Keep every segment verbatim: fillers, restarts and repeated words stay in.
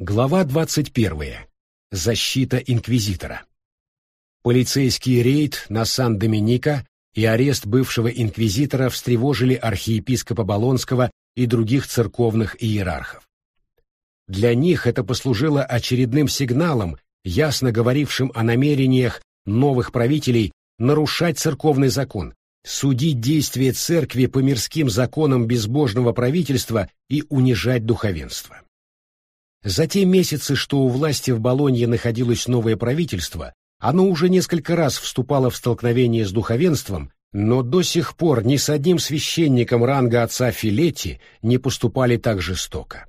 Глава двадцать первая. Защита инквизитора. Полицейский рейд на Сан-Доминика и арест бывшего инквизитора встревожили архиепископа Болонского и других церковных иерархов. Для них это послужило очередным сигналом, ясно говорившим о намерениях новых правителей нарушать церковный закон, судить действия церкви по мирским законам безбожного правительства и унижать духовенство. За те месяцы, что у власти в Болонье находилось новое правительство, оно уже несколько раз вступало в столкновение с духовенством, но до сих пор ни с одним священником ранга отца Филетти не поступали так жестоко.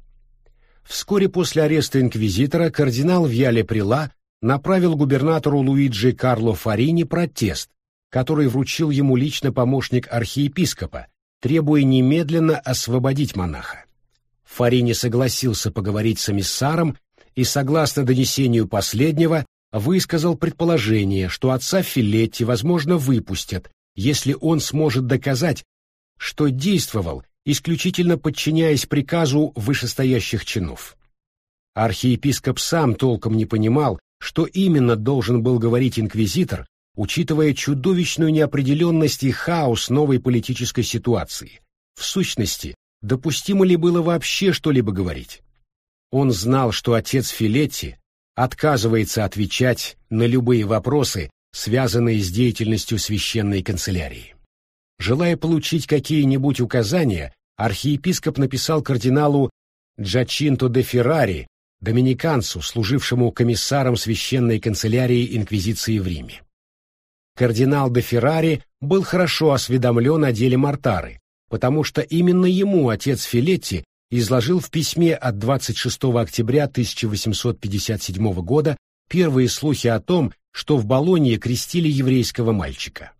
Вскоре после ареста инквизитора кардинал Вьяле Прила направил губернатору Луиджи Карло Фарини протест, который вручил ему лично помощник архиепископа, требуя немедленно освободить монаха. Фарини согласился поговорить с эмиссаром и, согласно донесению последнего, высказал предположение, что отца Филетти, возможно, выпустят, если он сможет доказать, что действовал, исключительно подчиняясь приказу вышестоящих чинов. Архиепископ сам толком не понимал, что именно должен был говорить инквизитор, учитывая чудовищную неопределенность и хаос новой политической ситуации. В сущности, допустимо ли было вообще что-либо говорить? Он знал, что отец Филетти отказывается отвечать на любые вопросы, связанные с деятельностью священной канцелярии. Желая получить какие-нибудь указания, архиепископ написал кардиналу Джачинто де Феррари, доминиканцу, служившему комиссаром священной канцелярии инквизиции в Риме. Кардинал де Феррари был хорошо осведомлен о деле Мортары, потому что именно ему отец Филетти изложил в письме от двадцать шестого октября тысяча восемьсот пятьдесят седьмого года первые слухи о том, что в Болонье крестили еврейского мальчика.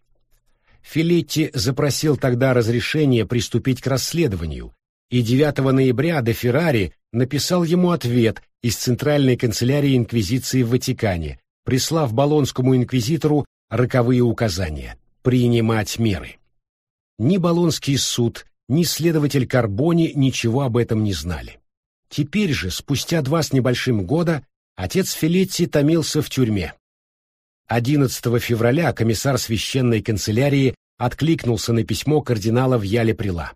Филетти запросил тогда разрешение приступить к расследованию, и девятого ноября де Феррари написал ему ответ из Центральной канцелярии инквизиции в Ватикане, прислав болонскому инквизитору роковые указания – принимать меры. Ни Болонский суд, ни следователь Карбони ничего об этом не знали. Теперь же, спустя два с небольшим года, отец Филетти томился в тюрьме. одиннадцатого февраля комиссар священной канцелярии откликнулся на письмо кардинала Вьяле Прила.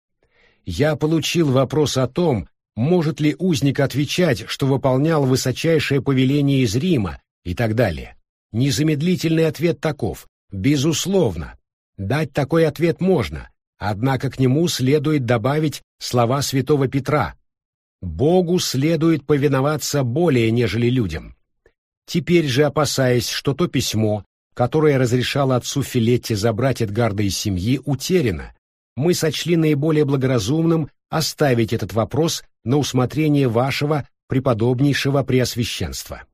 «Я получил вопрос о том, может ли узник отвечать, что выполнял высочайшее повеление из Рима и так далее. Незамедлительный ответ таков: безусловно. Дать такой ответ можно, однако к нему следует добавить слова святого Петра: «Богу следует повиноваться более, нежели людям». Теперь же, опасаясь, что то письмо, которое разрешало отцу Филетти забрать Эдгарда из семьи, утеряно, мы сочли наиболее благоразумным оставить этот вопрос на усмотрение вашего преподобнейшего преосвященства.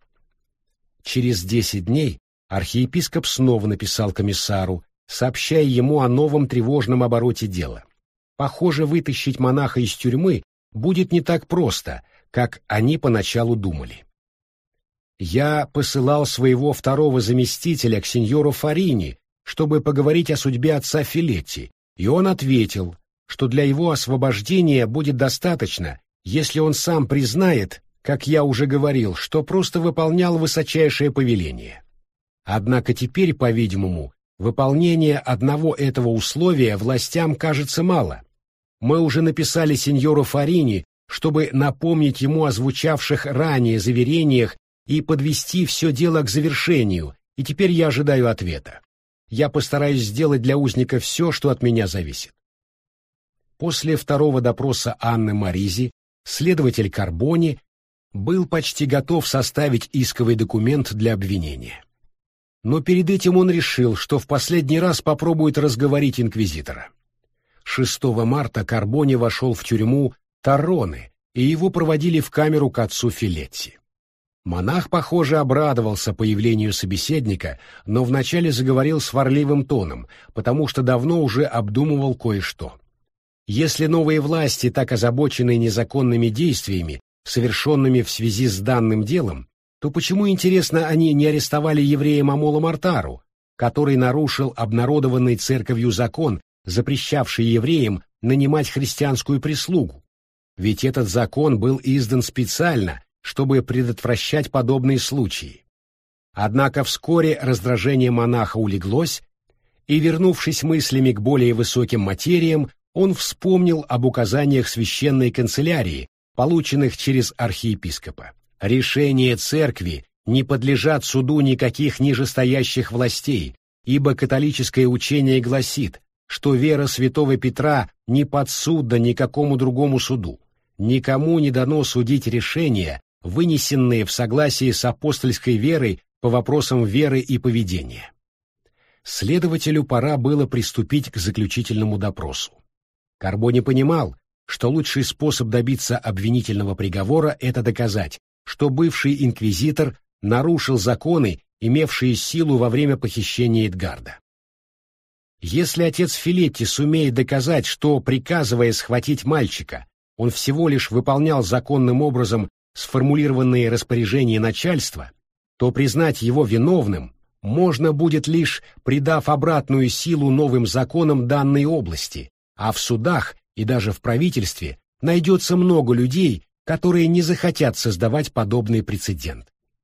Через десять дней архиепископ снова написал комиссару, сообщая ему о новом тревожном обороте дела. Похоже, вытащить монаха из тюрьмы будет не так просто, как они поначалу думали. Я посылал своего второго заместителя к сеньору Фарини, чтобы поговорить о судьбе отца Филетти, и он ответил, что для его освобождения будет достаточно, если он сам признает, как я уже говорил, что просто выполнял высочайшее повеление. Однако теперь, по-видимому, выполнение одного этого условия властям кажется мало. Мы уже написали сеньору Фарини, чтобы напомнить ему о звучавших ранее заверениях и подвести все дело к завершению, и теперь я ожидаю ответа. Я постараюсь сделать для узника все, что от меня зависит. После второго допроса Анны Маризи следователь Карбони был почти готов составить исковый документ для обвинения. Но перед этим он решил, что в последний раз попробует разговорить инквизитора. шестого марта Карбони вошел в тюрьму Тарроны, и его проводили в камеру к отцу Филетти. Монах, похоже, обрадовался появлению собеседника, но вначале заговорил сварливым тоном, потому что давно уже обдумывал кое-что. Если новые власти так озабочены незаконными действиями, совершенными в связи с данным делом, то почему, интересно, они не арестовали еврея Мамола Мортару, который нарушил обнародованный церковью закон, запрещавший евреям нанимать христианскую прислугу? Ведь этот закон был издан специально, чтобы предотвращать подобные случаи. Однако вскоре раздражение монаха улеглось, и, вернувшись мыслями к более высоким материям, он вспомнил об указаниях священной канцелярии, полученных через архиепископа. Решения церкви не подлежат суду никаких нижестоящих властей, ибо католическое учение гласит, что вера святого Петра не подсудна никакому другому суду. Никому не дано судить решения, вынесенные в согласии с апостольской верой по вопросам веры и поведения. Следователю пора было приступить к заключительному допросу. Карбони понимал, что лучший способ добиться обвинительного приговора – это доказать, что бывший инквизитор нарушил законы, имевшие силу во время похищения Эдгарда. Если отец Филетти сумеет доказать, что, приказывая схватить мальчика, он всего лишь выполнял законным образом сформулированные распоряжения начальства, то признать его виновным можно будет лишь придав обратную силу новым законам данной области, а в судах и даже в правительстве найдется много людей, которые не захотят создавать подобный прецедент.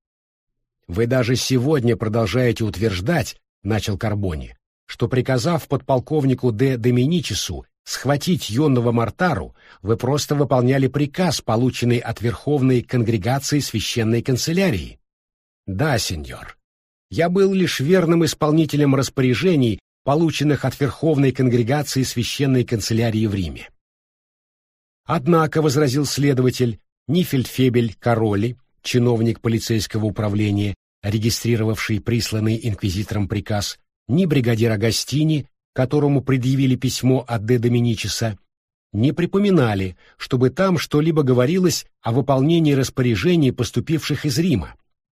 «Вы даже сегодня продолжаете утверждать, — начал Карбони, — что, приказав подполковнику де Доминичесу схватить юного Мартару, вы просто выполняли приказ, полученный от Верховной Конгрегации Священной Канцелярии». «Да, сеньор. Я был лишь верным исполнителем распоряжений, полученных от Верховной Конгрегации Священной Канцелярии в Риме». Однако, — возразил следователь, — ни фельдфебель Кароли, чиновник полицейского управления, регистрировавший присланный инквизитором приказ, ни бригадир Агастини, которому предъявили письмо от де Доминичеса, не припоминали, чтобы там что-либо говорилось о выполнении распоряжений, поступивших из Рима.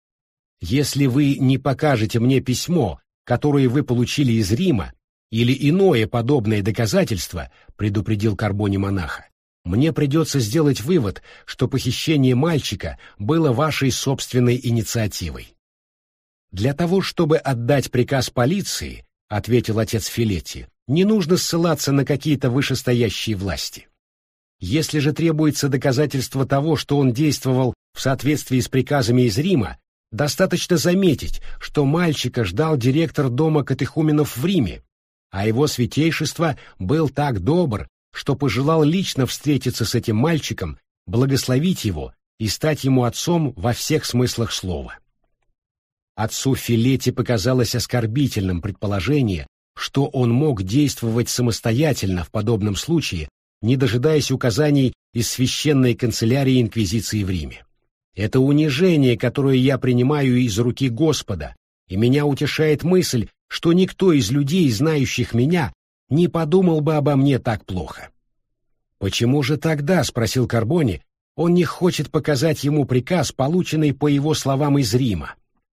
«Если вы не покажете мне письмо, которое вы получили из Рима, или иное подобное доказательство, — предупредил Карбони монаха, — мне придется сделать вывод, что похищение мальчика было вашей собственной инициативой». «Для того, чтобы отдать приказ полиции, — ответил отец Филетти, — не нужно ссылаться на какие-то вышестоящие власти. Если же требуется доказательство того, что он действовал в соответствии с приказами из Рима, достаточно заметить, что мальчика ждал директор дома катехуменов в Риме, а его святейшество был так добр, что пожелал лично встретиться с этим мальчиком, благословить его и стать ему отцом во всех смыслах слова. Отцу Филетти показалось оскорбительным предположение, что он мог действовать самостоятельно в подобном случае, не дожидаясь указаний из священной канцелярии инквизиции в Риме. Это унижение, которое я принимаю из руки Господа, и меня утешает мысль, что никто из людей, знающих меня, не подумал бы обо мне так плохо. «Почему же тогда, — спросил Карбони, — он не хочет показать ему приказ, полученный, по его словам, из Рима?»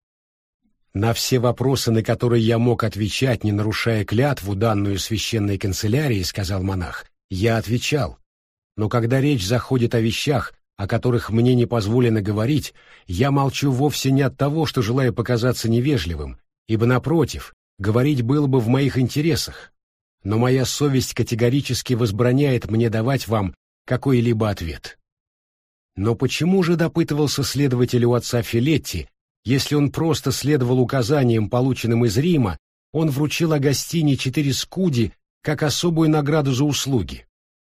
На все вопросы, на которые я мог отвечать, не нарушая клятву, данную священной канцелярией, — сказал монах, — я отвечал. Но когда речь заходит о вещах, о которых мне не позволено говорить, я молчу вовсе не от того, что желаю показаться невежливым, ибо, напротив, говорить было бы в моих интересах. Но моя совесть категорически возбраняет мне давать вам какой-либо ответ. Но почему же, допытывался следователь у отца Филетти, если он просто следовал указаниям, полученным из Рима, он вручил Агастини четыре скуди как особую награду за услуги?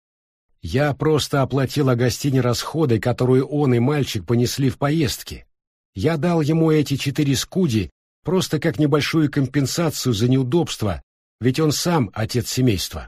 Я просто оплатил Агастини расходы, которые он и мальчик понесли в поездке. Я дал ему эти четыре скуди просто как небольшую компенсацию за неудобства, ведь он сам отец семейства.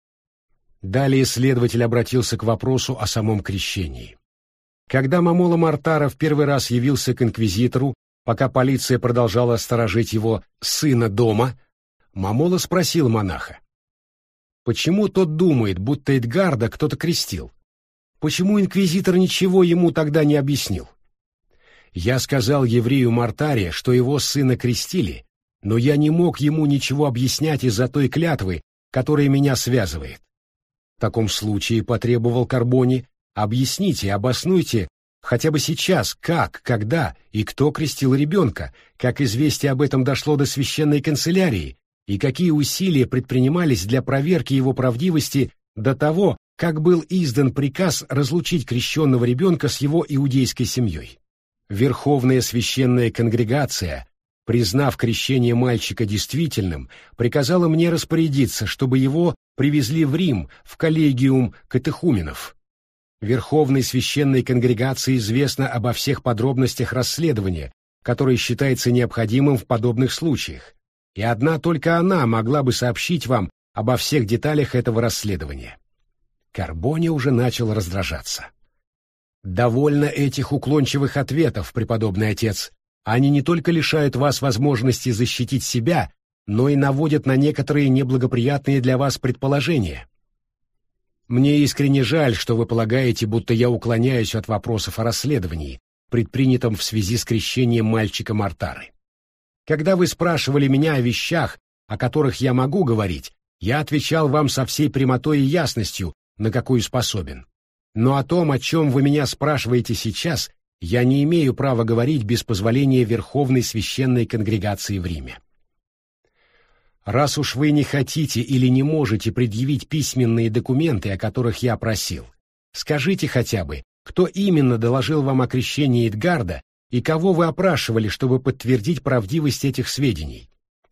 Далее следователь обратился к вопросу о самом крещении. Когда Момоло Мартара в первый раз явился к инквизитору, пока полиция продолжала сторожить его сына дома, Момоло спросил монаха: почему тот думает, будто Эдгарда кто-то крестил? Почему инквизитор ничего ему тогда не объяснил? Я сказал еврею Мартаре, что его сына крестили, но я не мог ему ничего объяснять из-за той клятвы, которая меня связывает. В таком случае, потребовал Карбони, объясните, обоснуйте хотя бы сейчас, как, когда и кто крестил ребенка, как известие об этом дошло до священной канцелярии, и какие усилия предпринимались для проверки его правдивости до того, как был издан приказ разлучить крещенного ребенка с его иудейской семьей. Верховная священная конгрегация, признав крещение мальчика действительным, приказала мне распорядиться, чтобы его привезли в Рим, в коллегиум катехуменов. Верховной священной конгрегации известно обо всех подробностях расследования, которое считается необходимым в подобных случаях, и одна только она могла бы сообщить вам обо всех деталях этого расследования. Карбони уже начал раздражаться. «Довольно этих уклончивых ответов, преподобный отец. Они не только лишают вас возможности защитить себя, но и наводят на некоторые неблагоприятные для вас предположения. Мне искренне жаль, что вы полагаете, будто я уклоняюсь от вопросов о расследовании, предпринятом в связи с крещением мальчика Мартары. Когда вы спрашивали меня о вещах, о которых я могу говорить, я отвечал вам со всей прямотой и ясностью, на какую способен. Но о том, о чем вы меня спрашиваете сейчас, я не имею права говорить без позволения Верховной священной конгрегации в Риме. Раз уж вы не хотите или не можете предъявить письменные документы, о которых я просил, скажите хотя бы, кто именно доложил вам о крещении Эдгарда и кого вы опрашивали, чтобы подтвердить правдивость этих сведений.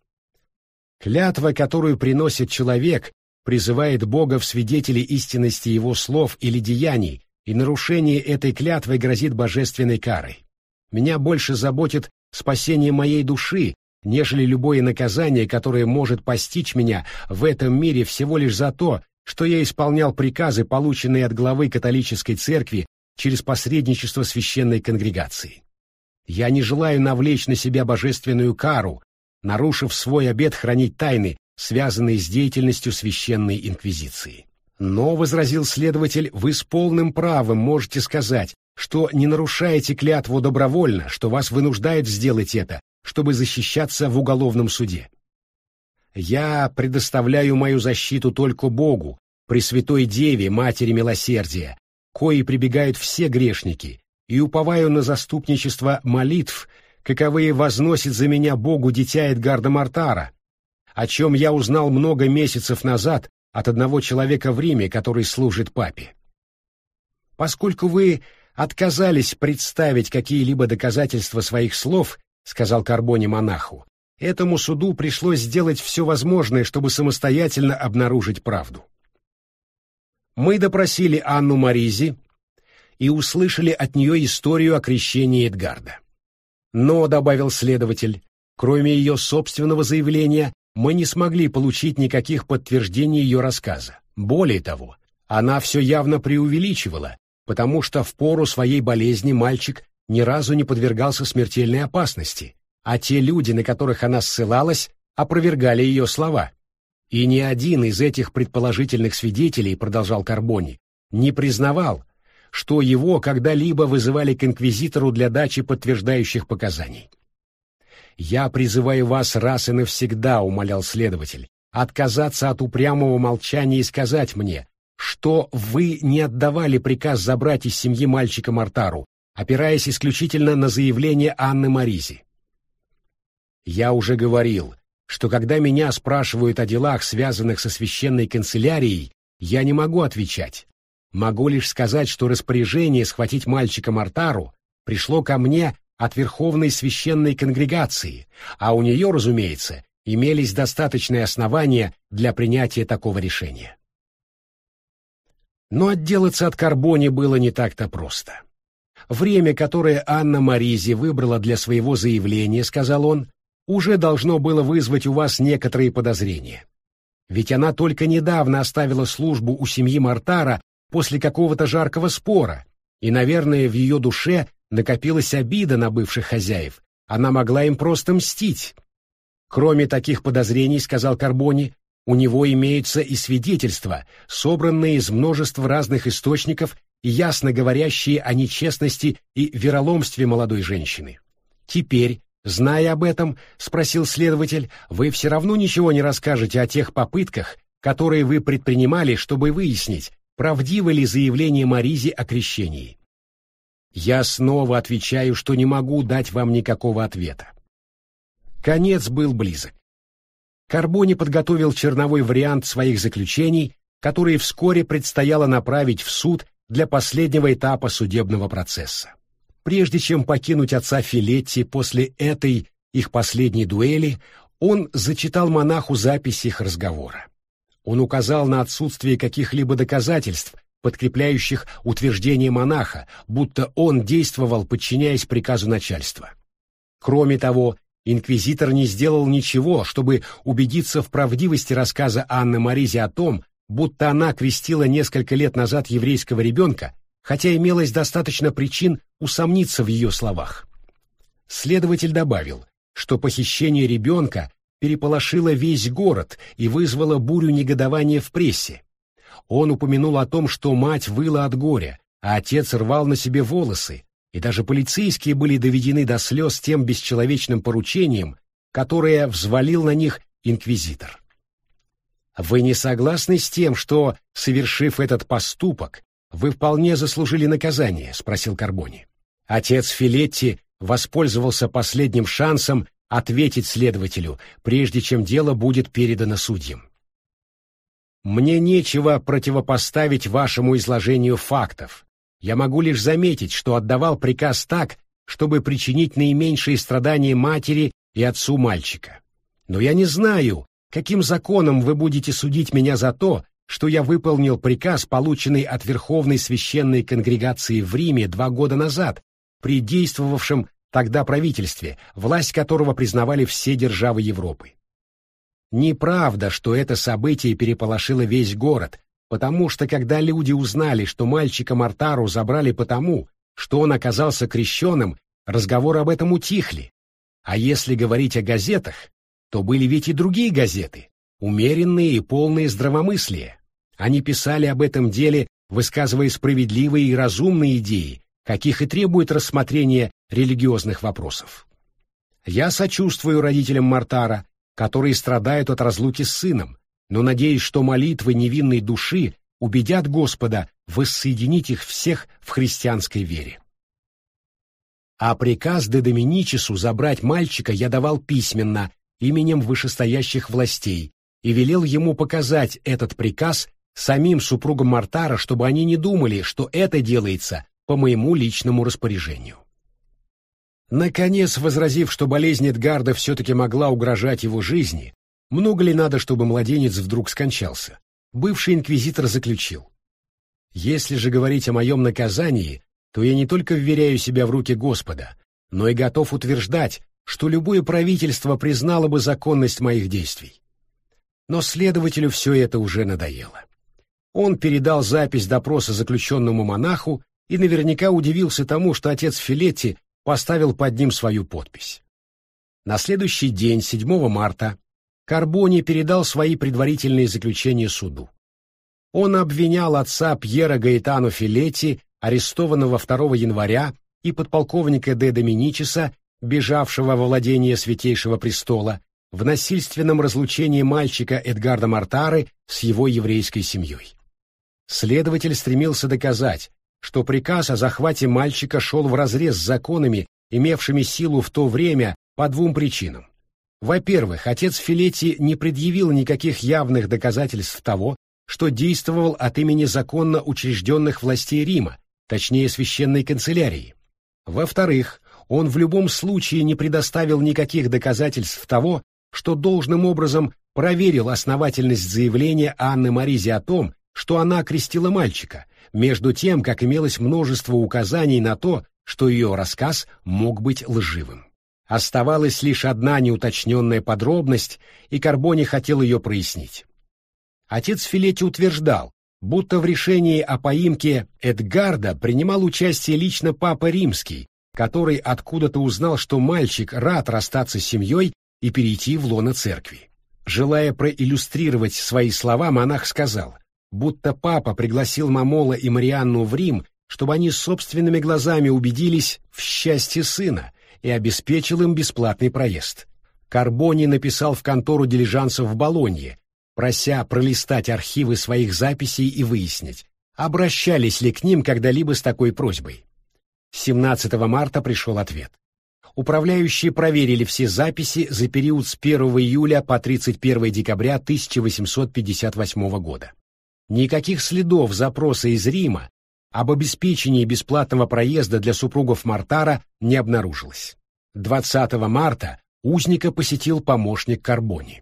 Клятва, которую приносит человек, призывает Бога в свидетели истинности его слов или деяний, и нарушение этой клятвы грозит божественной карой. Меня больше заботит спасение моей души, нежели любое наказание, которое может постичь меня в этом мире всего лишь за то, что я исполнял приказы, полученные от главы католической церкви через посредничество священной конгрегации. Я не желаю навлечь на себя божественную кару, нарушив свой обет хранить тайны, связанные с деятельностью священной инквизиции. Но, — возразил следователь, — вы с полным правом можете сказать, что не нарушаете клятву добровольно, что вас вынуждают сделать это, чтобы защищаться в уголовном суде. Я предоставляю мою защиту только Богу, Пресвятой Деве, Матери Милосердия, кои прибегают все грешники, и уповаю на заступничество молитв, каковые возносит за меня Богу дитя Эдгарда Мартара, о чем я узнал много месяцев назад от одного человека в Риме, который служит папе. Поскольку вы отказались представить какие-либо доказательства своих слов, — сказал Карбони монаху, — этому суду пришлось сделать все возможное, чтобы самостоятельно обнаружить правду. Мы допросили Анну Маризи и услышали от нее историю о крещении Эдгарда. Но, — добавил следователь, — кроме ее собственного заявления, мы не смогли получить никаких подтверждений ее рассказа. Более того, она все явно преувеличивала, потому что в пору своей болезни мальчик ни разу не подвергался смертельной опасности, а те люди, на которых она ссылалась, опровергали ее слова. И ни один из этих предположительных свидетелей, — продолжал Карбони, — не признавал, что его когда-либо вызывали к инквизитору для дачи подтверждающих показаний. «Я призываю вас раз и навсегда, — умолял следователь, — отказаться от упрямого молчания и сказать мне, что вы не отдавали приказ забрать из семьи мальчика Мартару, опираясь исключительно на заявление Анны Маризи. Я уже говорил, что когда меня спрашивают о делах, связанных со священной канцелярией, я не могу отвечать. Могу лишь сказать, что распоряжение схватить мальчика Мартару пришло ко мне от Верховной священной конгрегации, а у нее, разумеется, имелись достаточные основания для принятия такого решения. Но отделаться от Карбони было не так-то просто. Время, которое Анна Маризи выбрала для своего заявления, — сказал он, — уже должно было вызвать у вас некоторые подозрения. Ведь она только недавно оставила службу у семьи Мартара после какого-то жаркого спора, и, наверное, в ее душе накопилась обида на бывших хозяев, она могла им просто мстить. Кроме таких подозрений, — сказал Карбони, — у него имеются и свидетельства, собранные из множества разных источников и ясно говорящие о нечестности и вероломстве молодой женщины. Теперь, зная об этом, — спросил следователь, — вы все равно ничего не расскажете о тех попытках, которые вы предпринимали, чтобы выяснить, правдиво ли заявление Маризи о крещении. Я снова отвечаю, что не могу дать вам никакого ответа. Конец был близок. Карбони подготовил черновой вариант своих заключений которые вскоре предстояло направить в суд для последнего этапа судебного процесса. Прежде чем покинуть отца Филетти после этой их последней дуэли, он зачитал монаху запись их разговора. Он указал на отсутствие каких-либо доказательств, подкрепляющих утверждение монаха, будто он действовал, подчиняясь приказу начальства. Кроме того, инквизитор не сделал ничего, чтобы убедиться в правдивости рассказа Анны Маризи о том, будто она крестила несколько лет назад еврейского ребенка, хотя имелось достаточно причин усомниться в ее словах. Следователь добавил, что похищение ребенка переполошило весь город и вызвало бурю негодования в прессе. Он упомянул о том, что мать выла от горя, а отец рвал на себе волосы, и даже полицейские были доведены до слез тем бесчеловечным поручением, которое взвалил на них инквизитор. Вы не согласны с тем, что, совершив этот поступок, вы вполне заслужили наказание? — спросил Карбони. Отец Филетти воспользовался последним шансом ответить следователю, прежде чем дело будет передано судьям. Мне нечего противопоставить вашему изложению фактов. Я могу лишь заметить, что отдавал приказ так, чтобы причинить наименьшие страдания матери и отцу мальчика. Но я не знаю, каким законом вы будете судить меня за то, что я выполнил приказ, полученный от Верховной Священной Конгрегации в Риме два года назад, при действовавшем тогда правительстве, власть которого признавали все державы Европы. Неправда, что это событие переполошило весь город, потому что когда люди узнали, что мальчика Мартару забрали потому, что он оказался крещеным, разговоры об этом утихли. А если говорить о газетах, то были ведь и другие газеты, умеренные и полные здравомыслия. Они писали об этом деле, высказывая справедливые и разумные идеи, каких и требует рассмотрение религиозных вопросов. Я сочувствую родителям Мартара, которые страдают от разлуки с сыном, но надеюсь, что молитвы невинной души убедят Господа воссоединить их всех в христианской вере. А приказ де Доминичесу забрать мальчика я давал письменно, именем вышестоящих властей, и велел ему показать этот приказ самим супругам Мартара, чтобы они не думали, что это делается по моему личному распоряжению. Наконец, возразив, что болезнь Эдгарда все-таки могла угрожать его жизни, много ли надо, чтобы младенец вдруг скончался, бывший инквизитор заключил: «Если же говорить о моем наказании, то я не только вверяю себя в руки Господа, но и готов утверждать, что любое правительство признало бы законность моих действий». Но следователю все это уже надоело. Он передал запись допроса заключенному монаху и наверняка удивился тому, что отец Филетти поставил под ним свою подпись. На следующий день, седьмого марта, Карбони передал свои предварительные заключения суду. Он обвинял отца Пьера Гаэтано Филетти, арестованного второго января, и подполковника де Доминичеса, бежавшего во владение Святейшего Престола, в насильственном разлучении мальчика Эдгарда Мартары с его еврейской семьей. Следователь стремился доказать, что приказ о захвате мальчика шел вразрез с законами, имевшими силу в то время, по двум причинам. Во-первых, отец Филетти не предъявил никаких явных доказательств того, что действовал от имени законно учрежденных властей Рима, точнее священной канцелярии. Во-вторых, он в любом случае не предоставил никаких доказательств того, что должным образом проверил основательность заявления Анны Маризи о том, что она крестила мальчика, между тем, как имелось множество указаний на то, что ее рассказ мог быть лживым. Оставалась лишь одна неуточненная подробность, и Карбони хотел ее прояснить. Отец Филетти утверждал, будто в решении о поимке Эдгарда принимал участие лично Папа Римский, который откуда-то узнал, что мальчик рад расстаться с семьей и перейти в лоно церкви. Желая проиллюстрировать свои слова, монах сказал, будто папа пригласил Мамола и Марианну в Рим, чтобы они собственными глазами убедились в счастье сына и обеспечил им бесплатный проезд. Карбони написал в контору дилижансов в Болонье, прося пролистать архивы своих записей и выяснить, обращались ли к ним когда-либо с такой просьбой. семнадцатого марта пришел ответ. Управляющие проверили все записи за период с первого июля по тридцать первое декабря тысяча восемьсот пятьдесят восьмого года. Никаких следов запроса из Рима об обеспечении бесплатного проезда для супругов Мортара не обнаружилось. двадцатого марта узника посетил помощник Карбони.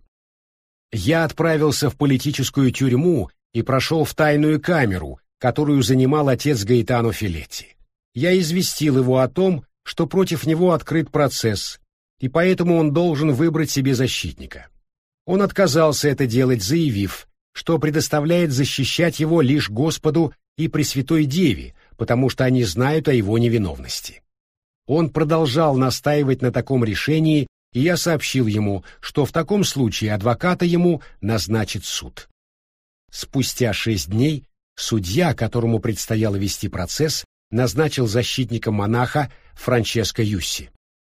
Я отправился в политическую тюрьму и прошел в тайную камеру, которую занимал отец Гаэтано Филетти. Я известил его о том, что против него открыт процесс, и поэтому он должен выбрать себе защитника. Он отказался это делать, заявив, что предоставляет защищать его лишь Господу и Пресвятой Деве, потому что они знают о его невиновности. Он продолжал настаивать на таком решении, и я сообщил ему, что в таком случае адвоката ему назначит суд. Спустя шесть дней судья, которому предстояло вести процесс, назначил защитником монаха Франческо Юсси.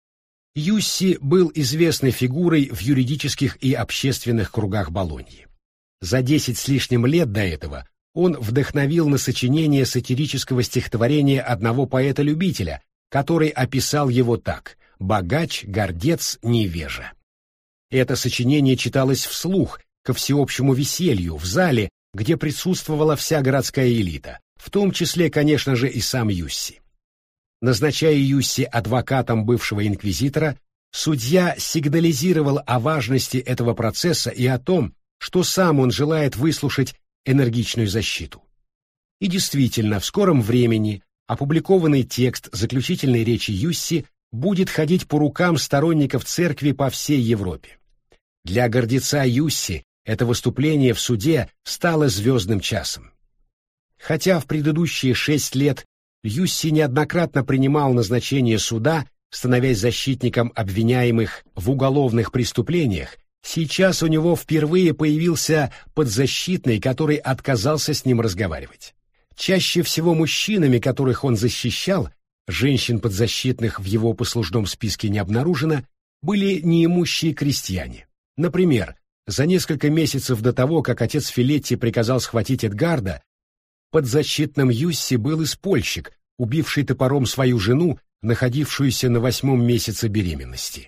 Юсси был известной фигурой в юридических и общественных кругах Болоньи. За десять с лишним лет до этого он вдохновил на сочинение сатирического стихотворения одного поэта-любителя, который описал его так: «Богач, гордец, невежа». Это сочинение читалось вслух, ко всеобщему веселью, в зале, где присутствовала вся городская элита, в том числе, конечно же, и сам Юсси. Назначая Юсси адвокатом бывшего инквизитора, судья сигнализировал о важности этого процесса и о том, что сам он желает выслушать энергичную защиту. И действительно, в скором времени опубликованный текст заключительной речи Юсси будет ходить по рукам сторонников церкви по всей Европе. Для гордеца Юсси это выступление в суде стало звездным часом. Хотя в предыдущие шесть лет Юсси неоднократно принимал назначение суда, становясь защитником обвиняемых в уголовных преступлениях, сейчас у него впервые появился подзащитный, который отказался с ним разговаривать. Чаще всего мужчинами, которых он защищал, женщин подзащитных в его послужном списке не обнаружено, были неимущие крестьяне. Например, за несколько месяцев до того, как отец Филетти приказал схватить Эдгарда, подзащитным Юсси был испольщик, убивший топором свою жену, находившуюся на восьмом месяце беременности.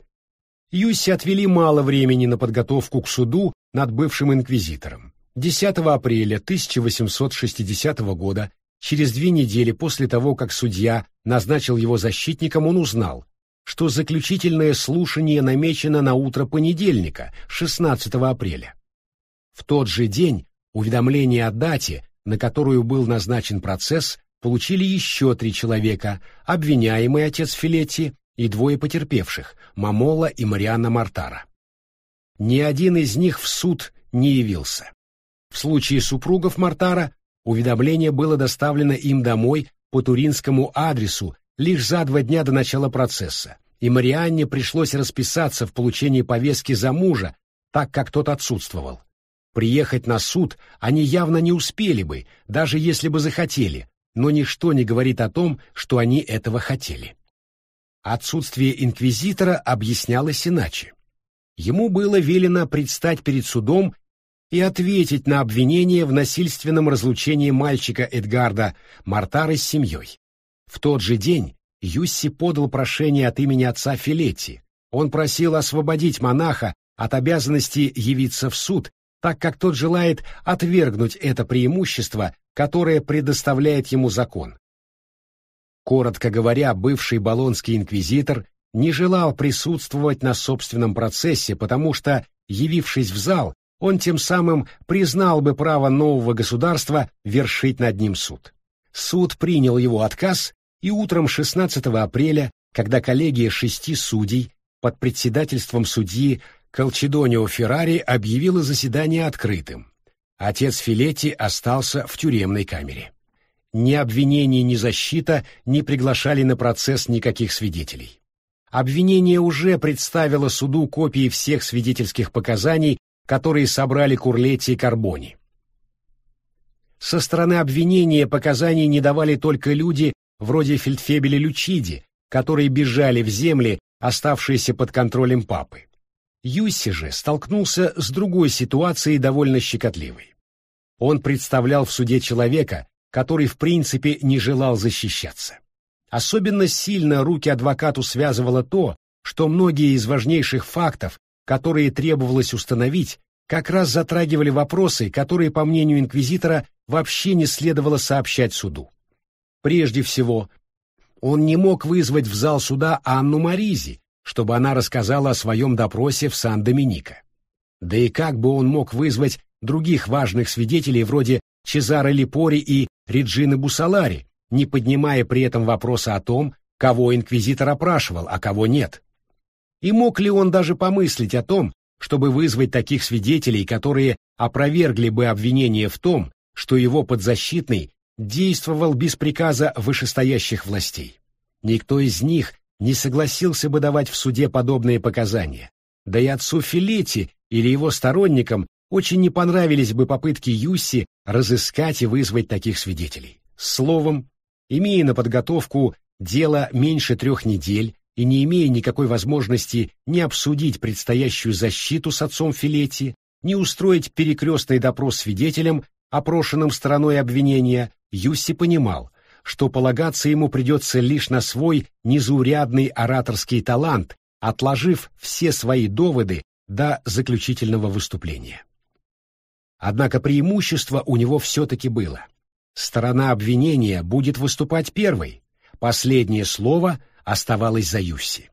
Юсси отвели мало времени на подготовку к суду над бывшим инквизитором. десятого апреля тысяча восемьсот шестидесятого года, через две недели после того, как судья назначил его защитником, он узнал, что заключительное слушание намечено на утро понедельника, шестнадцатого апреля. В тот же день уведомление о дате, на которую был назначен процесс, получили еще три человека: обвиняемый отец Филетти и двое потерпевших, Мамола и Марианна Мортара. Ни один из них в суд не явился. В случае супругов Мортара уведомление было доставлено им домой по туринскому адресу лишь за два дня до начала процесса, и Марианне пришлось расписаться в получении повестки за мужа, так как тот отсутствовал. Приехать на суд они явно не успели бы, даже если бы захотели, но ничто не говорит о том, что они этого хотели. Отсутствие инквизитора объяснялось иначе. Ему было велено предстать перед судом и ответить на обвинение в насильственном разлучении мальчика Эдгарда Мортары с семьей. В тот же день Юсси подал прошение от имени отца Филетти. Он просил освободить монаха от обязанности явиться в суд, так как тот желает отвергнуть это преимущество, которое предоставляет ему закон. Коротко говоря, бывший болонский инквизитор не желал присутствовать на собственном процессе, потому что, явившись в зал, он тем самым признал бы право нового государства вершить над ним суд. Суд принял его отказ, и утром шестнадцатого апреля, когда коллегия шести судей под председательством судьи Калчидонио Феррари объявила заседание открытым, отец Филетти остался в тюремной камере. Ни обвинение, ни защита не приглашали на процесс никаких свидетелей. Обвинение уже представило суду копии всех свидетельских показаний, которые собрали Курлетти и Карбони. Со стороны обвинения показаний не давали только люди вроде фельдфебеля Лючиди, которые бежали в земли, оставшиеся под контролем папы. Юсси же столкнулся с другой ситуацией, довольно щекотливой. Он представлял в суде человека, который в принципе не желал защищаться. Особенно сильно руки адвокату связывало то, что многие из важнейших фактов, которые требовалось установить, как раз затрагивали вопросы, которые, по мнению инквизитора, вообще не следовало сообщать суду. Прежде всего, он не мог вызвать в зал суда Анну Маризи, чтобы она рассказала о своем допросе в Сан-Доминико. Да и как бы он мог вызвать других важных свидетелей вроде Чезаро Липори и Реджины Буссолари, не поднимая при этом вопроса о том, кого инквизитор опрашивал, а кого нет? И мог ли он даже помыслить о том, чтобы вызвать таких свидетелей, которые опровергли бы обвинение в том, что его подзащитный действовал без приказа вышестоящих властей? Никто из них не согласился бы давать в суде подобные показания. Да и отцу Филетти или его сторонникам очень не понравились бы попытки Юсси разыскать и вызвать таких свидетелей. Словом, имея на подготовку дело меньше трех недель и не имея никакой возможности ни обсудить предстоящую защиту с отцом Филетти, ни устроить перекрестный допрос свидетелям, опрошенным стороной обвинения, Юсси понимал, что полагаться ему придется лишь на свой незаурядный ораторский талант, отложив все свои доводы до заключительного выступления. Однако преимущество у него все-таки было. Сторона обвинения будет выступать первой, последнее слово оставалось за Юсси.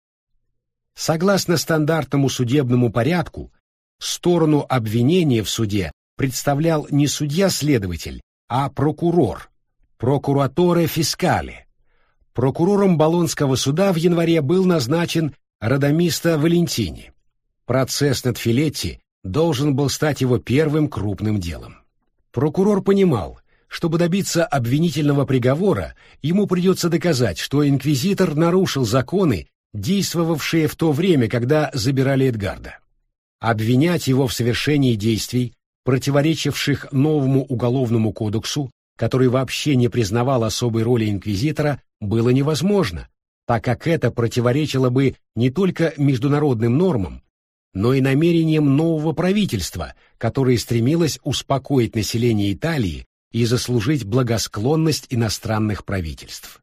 Согласно стандартному судебному порядку, сторону обвинения в суде представлял не судья-следователь, а прокурор, прокураторе фискале. Прокурором Болонского суда в январе был назначен Радамиста Валентини. Процесс над Филетти должен был стать его первым крупным делом. Прокурор понимал, чтобы добиться обвинительного приговора, ему придется доказать, что инквизитор нарушил законы, действовавшие в то время, когда забирали Эдгарда. Обвинять его в совершении действий, противоречивших новому уголовному кодексу, который вообще не признавал особой роли инквизитора, было невозможно, так как это противоречило бы не только международным нормам, но и намерениям нового правительства, которое стремилось успокоить население Италии и заслужить благосклонность иностранных правительств.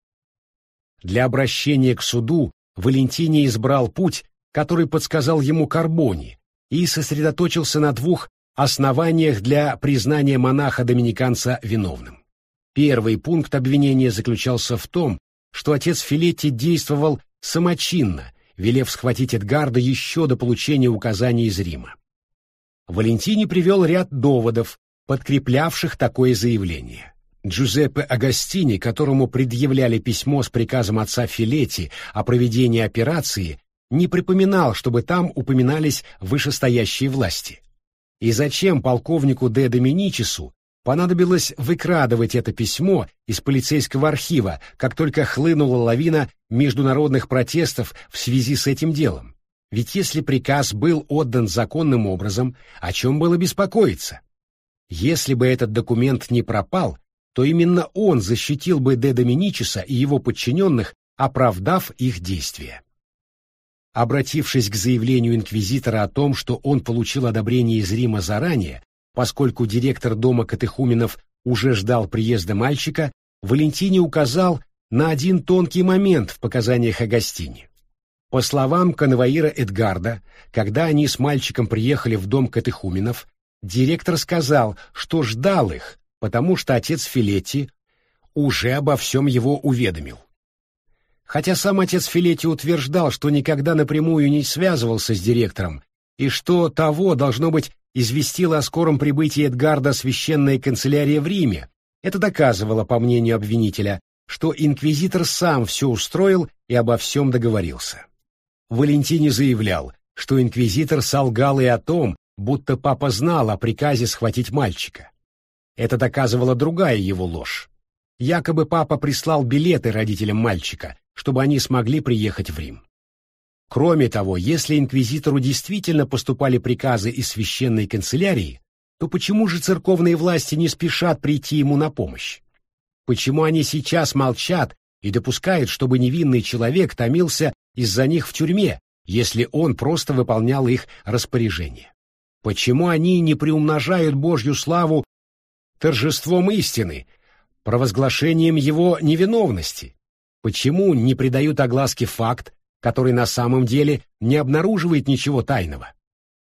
Для обращения к суду Валентини избрал путь, который подсказал ему Карбони, и сосредоточился на двух основаниях для признания монаха-доминиканца виновным. Первый пункт обвинения заключался в том, что отец Филетти действовал самочинно, велев схватить Эдгарда еще до получения указаний из Рима. Валентини привел ряд доводов, подкреплявших такое заявление. Джузеппе Агастини, которому предъявляли письмо с приказом отца Филетти о проведении операции, не припоминал, чтобы там упоминались вышестоящие власти. И зачем полковнику де Доминичису понадобилось выкрадывать это письмо из полицейского архива, как только хлынула лавина международных протестов в связи с этим делом? Ведь если приказ был отдан законным образом, о чем было беспокоиться? Если бы этот документ не пропал, то именно он защитил бы де Доминичиса и его подчиненных, оправдав их действия. Обратившись к заявлению инквизитора о том, что он получил одобрение из Рима заранее, поскольку директор дома катехуменов уже ждал приезда мальчика, Валентини указал на один тонкий момент в показаниях Агастини. По словам конвоира Эдгарда, когда они с мальчиком приехали в дом катехуменов, директор сказал, что ждал их, потому что отец Филетти уже обо всем его уведомил. Хотя сам отец Филетти утверждал, что никогда напрямую не связывался с директором, и что того, должно быть, известила о скором прибытии Эдгарда священная канцелярия в Риме, это доказывало, по мнению обвинителя, что инквизитор сам все устроил и обо всем договорился. Валентини заявлял, что инквизитор солгал и о том, будто папа знал о приказе схватить мальчика. Это доказывала другая его ложь. Якобы папа прислал билеты родителям мальчика, чтобы они смогли приехать в Рим. Кроме того, если инквизитору действительно поступали приказы из священной канцелярии, то почему же церковные власти не спешат прийти ему на помощь? Почему они сейчас молчат и допускают, чтобы невинный человек томился из-за них в тюрьме, если он просто выполнял их распоряжение? Почему они не приумножают Божью славу торжеством истины, провозглашением его невиновности? Почему не придают огласке факт, который на самом деле не обнаруживает ничего тайного?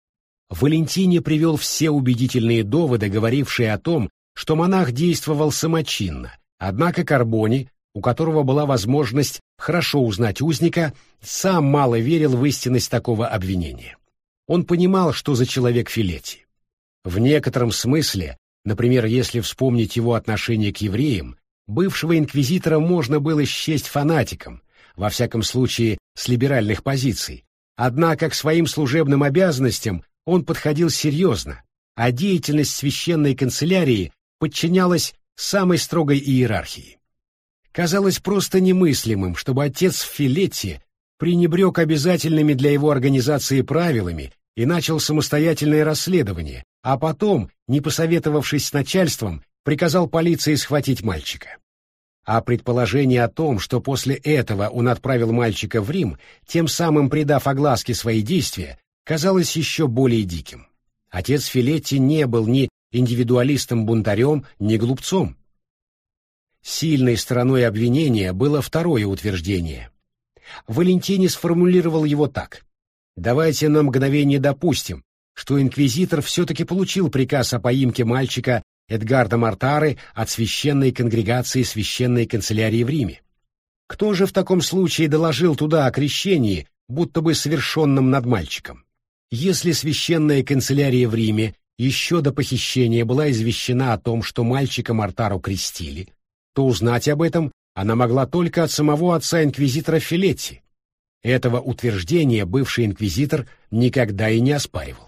Валентини привел все убедительные доводы, говорившие о том, что монах действовал самочинно, однако Карбони, у которого была возможность хорошо узнать узника, сам мало верил в истинность такого обвинения. Он понимал, что за человек Филетти. В некотором смысле, например, если вспомнить его отношение к евреям, бывшего инквизитора можно было счесть фанатиком, во всяком случае с либеральных позиций, однако к своим служебным обязанностям он подходил серьезно, а деятельность священной канцелярии подчинялась самой строгой иерархии. Казалось просто немыслимым, чтобы отец Филетти пренебрег обязательными для его организации правилами и начал самостоятельное расследование, а потом, не посоветовавшись с начальством, приказал полиции схватить мальчика. А предположение о том, что после этого он отправил мальчика в Рим, тем самым придав огласке свои действия, казалось еще более диким. Отец Филетти не был ни индивидуалистом-бунтарем, ни глупцом. Сильной стороной обвинения было второе утверждение. Валентини сформулировал его так. «Давайте на мгновение допустим, что инквизитор все-таки получил приказ о поимке мальчика Эдгарда Мортары от священной конгрегации священной канцелярии в Риме. Кто же в таком случае доложил туда о крещении, будто бы совершенном над мальчиком? Если священная канцелярия в Риме еще до похищения была извещена о том, что мальчика Мортару крестили, то узнать об этом она могла только от самого отца-инквизитора Филетти. Этого утверждения бывший инквизитор никогда и не оспаривал.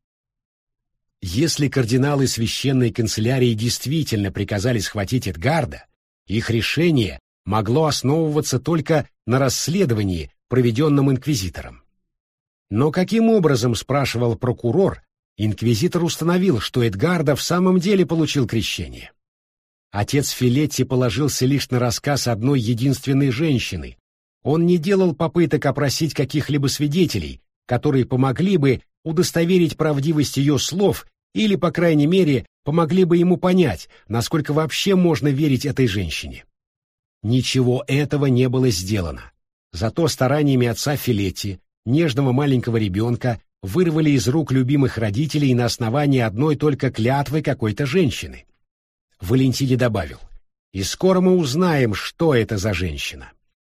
Если кардиналы священной канцелярии действительно приказали схватить Эдгарда, их решение могло основываться только на расследовании, проведенном инквизитором. Но каким образом, спрашивал прокурор, инквизитор установил, что Эдгарда в самом деле получил крещение? Отец Филетти положился лишь на рассказ одной единственной женщины. Он не делал попыток опросить каких-либо свидетелей, которые помогли бы удостоверить правдивость ее слов или, по крайней мере, помогли бы ему понять, насколько вообще можно верить этой женщине. Ничего этого не было сделано. Зато стараниями отца Филетти, нежного маленького ребенка, вырвали из рук любимых родителей на основании одной только клятвы какой-то женщины. Валентини добавил: «И скоро мы узнаем, что это за женщина».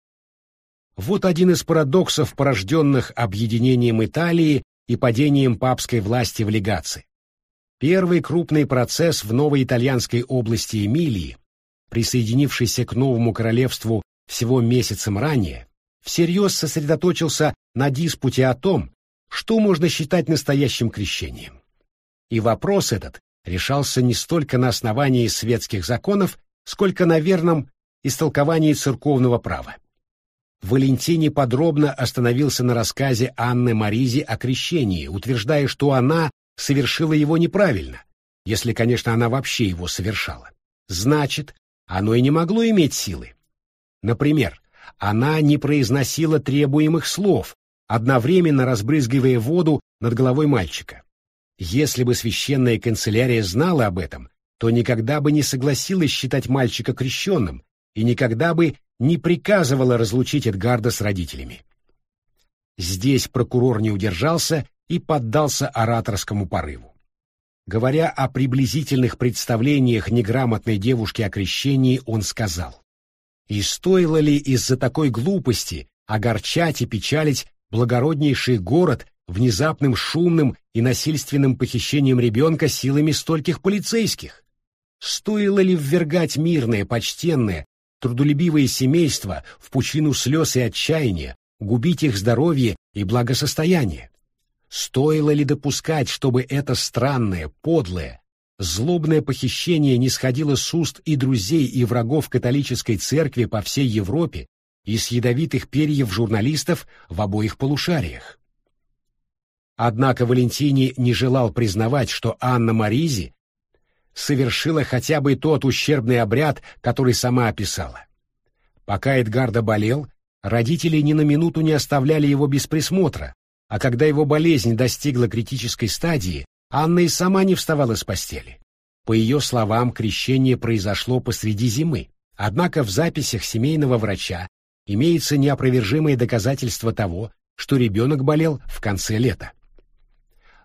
Вот один из парадоксов, порожденных объединением Италии и падением папской власти в легации. Первый крупный процесс в новой итальянской области Эмилии, присоединившийся к новому королевству всего месяцем ранее, всерьез сосредоточился на диспуте о том, что можно считать настоящим крещением. И вопрос этот решался не столько на основании светских законов, сколько на верном истолковании церковного права. Валентини подробно остановился на рассказе Анны Маризи о крещении, утверждая, что она совершила его неправильно, если, конечно, она вообще его совершала. Значит, оно и не могло иметь силы. Например, она не произносила требуемых слов, одновременно разбрызгивая воду над головой мальчика. Если бы священная канцелярия знала об этом, то никогда бы не согласилась считать мальчика крещенным и никогда бы не приказывала разлучить Эдгарда с родителями. Здесь прокурор не удержался и поддался ораторскому порыву. Говоря о приблизительных представлениях неграмотной девушки о крещении, он сказал: «И стоило ли из-за такой глупости огорчать и печалить благороднейший город внезапным шумным и насильственным похищением ребенка силами стольких полицейских? Стоило ли ввергать мирное, почтенное, трудолюбивое семейство в пучину слез и отчаяния, губить их здоровье и благосостояние? Стоило ли допускать, чтобы это странное, подлое, злобное похищение не сходило с уст и друзей, и врагов католической церкви по всей Европе, и с ядовитых перьев журналистов в обоих полушариях?» Однако Валентини не желал признавать, что Анна Маризи совершила хотя бы тот ущербный обряд, который сама описала. Пока Эдгарда болел, родители ни на минуту не оставляли его без присмотра, а когда его болезнь достигла критической стадии, Анна и сама не вставала с постели. По ее словам, крещение произошло посреди зимы, однако в записях семейного врача имеется неопровержимое доказательство того, что ребенок болел в конце лета.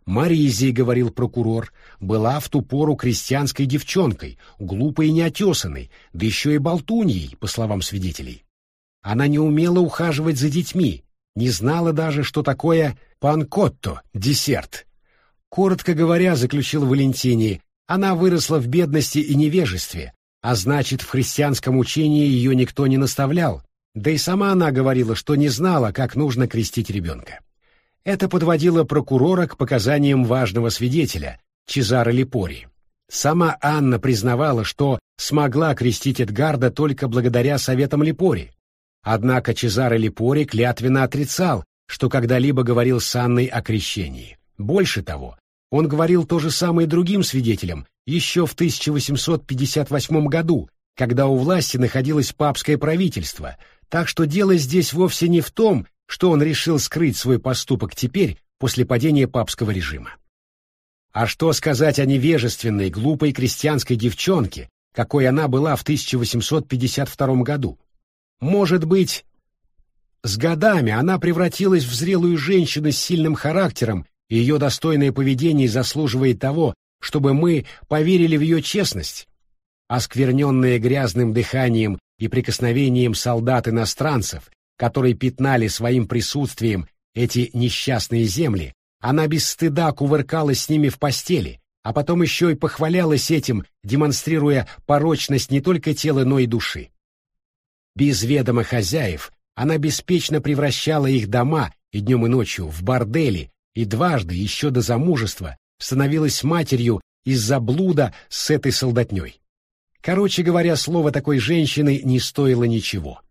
Маризи, говорил прокурор, была в ту пору крестьянской девчонкой, глупой и неотесанной, да еще и болтуньей, по словам свидетелей. Она не умела ухаживать за детьми, не знала даже, что такое панкотто, десерт. Коротко говоря, заключил Валентини, она выросла в бедности и невежестве, а значит, в христианском учении ее никто не наставлял, да и сама она говорила, что не знала, как нужно крестить ребенка. Это подводило прокурора к показаниям важного свидетеля, Чезаро Липори. Сама Анна признавала, что смогла крестить Эдгарда только благодаря советам Липори. Однако Чезаро Липори клятвенно отрицал, что когда-либо говорил с Анной о крещении. Больше того, он говорил то же самое другим свидетелям еще в тысяча восемьсот пятьдесят восьмом году, когда у власти находилось папское правительство, так что дело здесь вовсе не в том, что он решил скрыть свой поступок теперь, после падения папского режима. А что сказать о невежественной, глупой крестьянской девчонке, какой она была в тысяча восемьсот пятьдесят втором году? Может быть, с годами она превратилась в зрелую женщину с сильным характером, и ее достойное поведение заслуживает того, чтобы мы поверили в ее честность? Оскверненная грязным дыханием и прикосновением солдат-иностранцев, которые пятнали своим присутствием эти несчастные земли, она без стыда кувыркалась с ними в постели, а потом еще и похвалялась этим, демонстрируя порочность не только тела, но и души. Без ведома хозяев она беспечно превращала их дома и днем и ночью в бордели, и дважды, еще до замужества, становилась матерью из-за блуда с этой солдатней. Короче говоря, слово такой женщины не стоило ничего.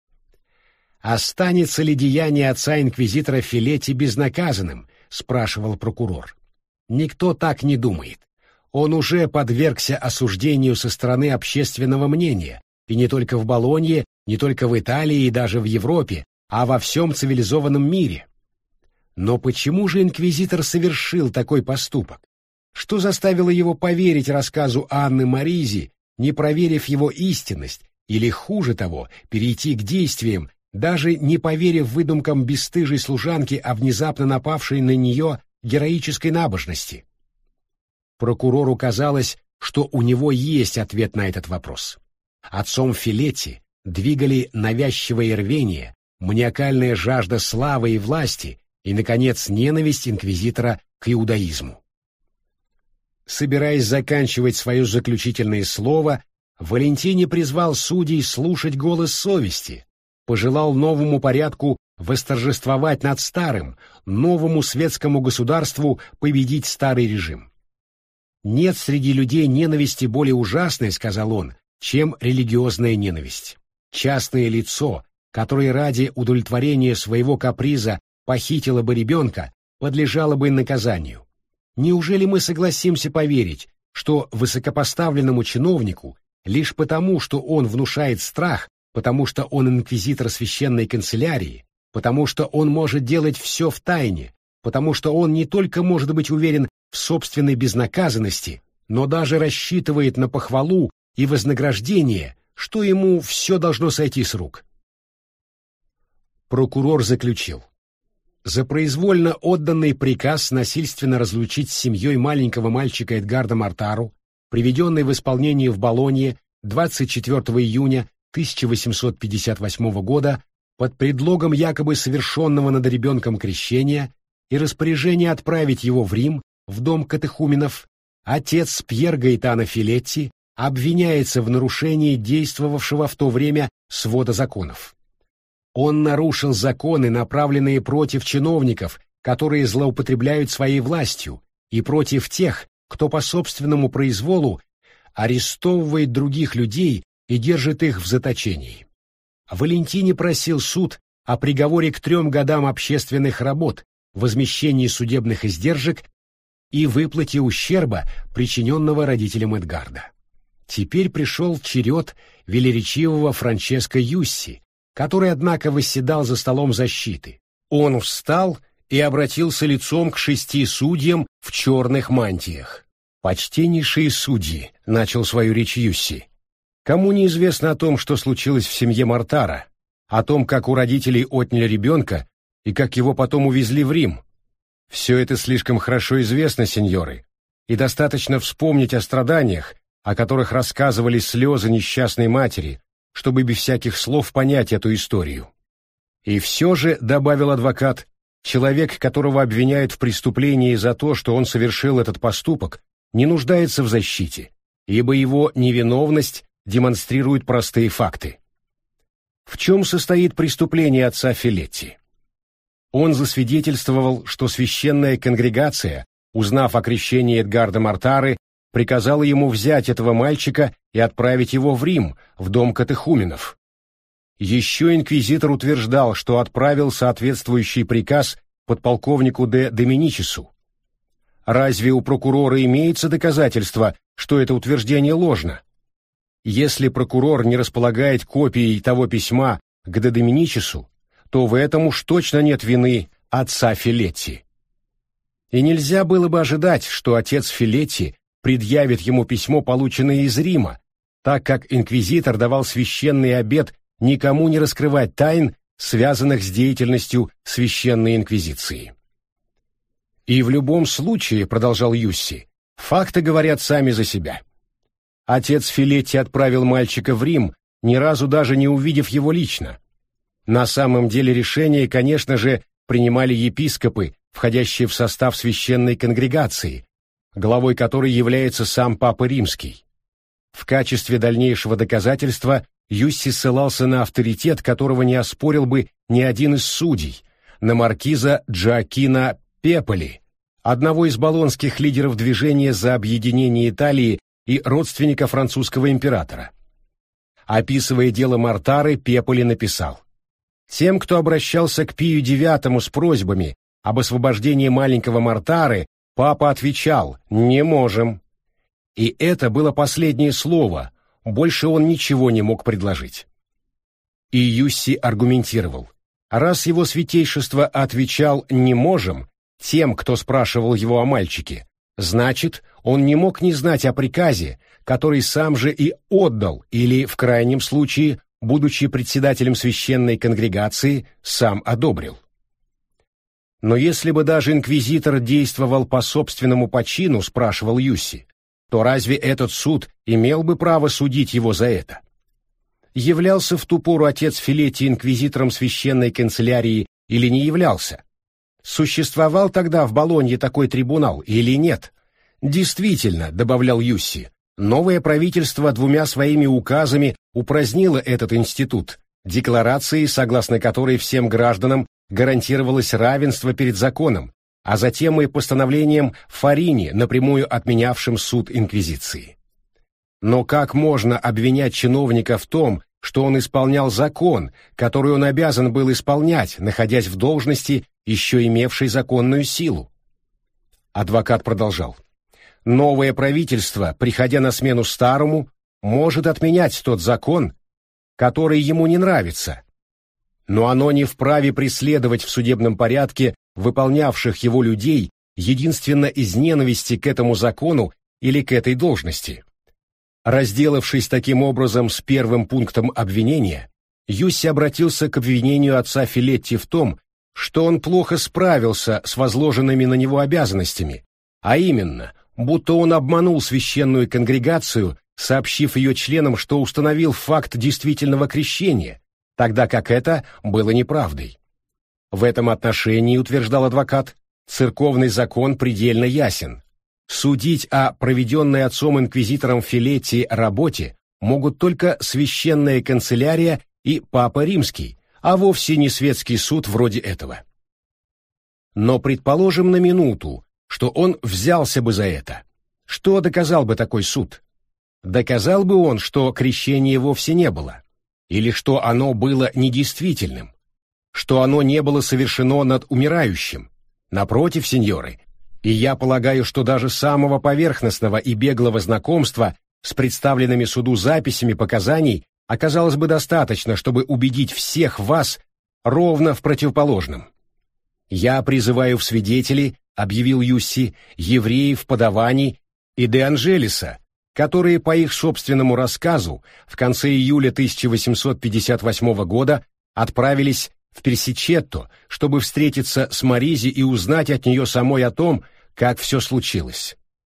«Останется ли деяние отца-инквизитора Филетти безнаказанным?» — спрашивал прокурор. «Никто так не думает. Он уже подвергся осуждению со стороны общественного мнения, и не только в Болонье, не только в Италии и даже в Европе, а во всем цивилизованном мире. Но почему же инквизитор совершил такой поступок? Что заставило его поверить рассказу Анны Маризи, не проверив его истинность, или, хуже того, перейти к действиям, даже не поверив выдумкам бесстыжей служанки о внезапно напавшей на нее героической набожности? Прокурору казалось, что у него есть ответ на этот вопрос. Отцом Филетти двигали навязчивое рвение, маниакальная жажда славы и власти и, наконец, ненависть инквизитора к иудаизму. Собираясь заканчивать свое заключительное слово, Валентини призвал судей слушать голос совести, пожелал новому порядку восторжествовать над старым, новому светскому государству победить старый режим. «Нет среди людей ненависти более ужасной, — сказал он, — чем религиозная ненависть. Частное лицо, которое ради удовлетворения своего каприза похитило бы ребенка, подлежало бы наказанию. Неужели мы согласимся поверить, что высокопоставленному чиновнику, лишь потому, что он внушает страх, потому что он инквизитор священной канцелярии, потому что он может делать все в тайне, потому что он не только может быть уверен в собственной безнаказанности, но даже рассчитывает на похвалу и вознаграждение, что ему все должно сойти с рук?» Прокурор заключил: за произвольно отданный приказ насильственно разлучить с семьей маленького мальчика Эдгарда Мортару, приведенный в исполнение в Болонье двадцать четвёртого июня тысяча восемьсот пятьдесят восьмого года под предлогом якобы совершенного над ребенком крещения и распоряжения отправить его в Рим, в дом катехуменов, отец Пьер Гаэтано Филетти обвиняется в нарушении действовавшего в то время свода законов. Он нарушил законы, направленные против чиновников, которые злоупотребляют своей властью, и против тех, кто по собственному произволу арестовывает других людей и держит их в заточении. Валентини просил суд о приговоре к трем годам общественных работ, возмещении судебных издержек и выплате ущерба, причиненного родителям Эдгарда. Теперь пришел черед велеречивого Франческо Юсси, который, однако, восседал за столом защиты. Он встал и обратился лицом к шести судьям в черных мантиях. «Почтеннейшие судьи», — начал свою речь Юсси, — «кому неизвестно о том, что случилось в семье Мортара, о том, как у родителей отняли ребенка и как его потом увезли в Рим? Все это слишком хорошо известно, сеньоры, и достаточно вспомнить о страданиях, о которых рассказывали слезы несчастной матери, чтобы без всяких слов понять эту историю. И все же, добавил адвокат, человек, которого обвиняют в преступлении за то, что он совершил этот поступок, не нуждается в защите, ибо его невиновность демонстрирует простые факты. В чем состоит преступление отца Филетти? Он засвидетельствовал, что священная конгрегация, узнав о крещении Эдгарда Мортары, приказала ему взять этого мальчика и отправить его в Рим, в дом катехуменов. Еще инквизитор утверждал, что отправил соответствующий приказ подполковнику де Доминичесу. Разве у прокурора имеется доказательство, что это утверждение ложно? Если прокурор не располагает копией того письма к де Доминичесу, то в этом уж точно нет вины отца Филетти. И нельзя было бы ожидать, что отец Филетти предъявит ему письмо, полученное из Рима, так как инквизитор давал священный обет никому не раскрывать тайн, связанных с деятельностью священной инквизиции. И в любом случае, продолжал Юсси, факты говорят сами за себя. Отец Филетти отправил мальчика в Рим, ни разу даже не увидев его лично. На самом деле решение, конечно же, принимали епископы, входящие в состав священной конгрегации, главой которой является сам Папа Римский. В качестве дальнейшего доказательства Юсси ссылался на авторитет, которого не оспорил бы ни один из судей, на маркиза Джоаккино Пеполи, одного из болонских лидеров движения за объединение Италии и родственника французского императора. Описывая дело Мортары, Пеполи написал: «Тем, кто обращался к Пию девятому с просьбами об освобождении маленького Мортары, папа отвечал: «Не можем». И это было последнее слово, больше он ничего не мог предложить». И Юсси аргументировал: раз его святейшество отвечал «не можем» тем, кто спрашивал его о мальчике, значит, он не мог не знать о приказе, который сам же и отдал, или, в крайнем случае, будучи председателем священной конгрегации, сам одобрил. Но если бы даже инквизитор действовал по собственному почину, спрашивал Юсси, то разве этот суд имел бы право судить его за это? Являлся в ту пору отец Филетти инквизитором священной канцелярии или не являлся? Существовал тогда в Болонье такой трибунал или нет? Действительно, добавлял Юсси, новое правительство двумя своими указами упразднило этот институт, декларацией, согласно которой всем гражданам гарантировалось равенство перед законом, а затем и постановлением Фарини, напрямую отменявшим суд инквизиции. Но как можно обвинять чиновника в том, что он исполнял закон, который он обязан был исполнять, находясь в должности, еще имевшей законную силу? Адвокат продолжал: новое правительство, приходя на смену старому, может отменять тот закон, который ему не нравится, но оно не вправе преследовать в судебном порядке выполнявших его людей единственно из ненависти к этому закону или к этой должности. Разделавшись таким образом с первым пунктом обвинения, Юсси обратился к обвинению отца Филетти в том, что он плохо справился с возложенными на него обязанностями, а именно, будто он обманул священную конгрегацию, сообщив ее членам, что установил факт действительного крещения, тогда как это было неправдой. В этом отношении, утверждал адвокат, церковный закон предельно ясен. Судить о проведенной отцом-инквизитором Филетти работе могут только священная канцелярия и Папа Римский, а вовсе не светский суд вроде этого. Но предположим на минуту, что он взялся бы за это. Что доказал бы такой суд? Доказал бы он, что крещения вовсе не было, или что оно было недействительным, что оно не было совершено над умирающим? Напротив, сеньоры, и я полагаю, что даже самого поверхностного и беглого знакомства с представленными суду записями показаний оказалось бы достаточно, чтобы убедить всех вас ровно в противоположном. Я призываю в свидетели, объявил Юсси, евреев Падавани и де Анжелеса, которые по их собственному рассказу в конце июля тысяча восемьсот пятьдесят восьмого года отправились в Персичетто, чтобы встретиться с Маризи и узнать от нее самой о том, как все случилось.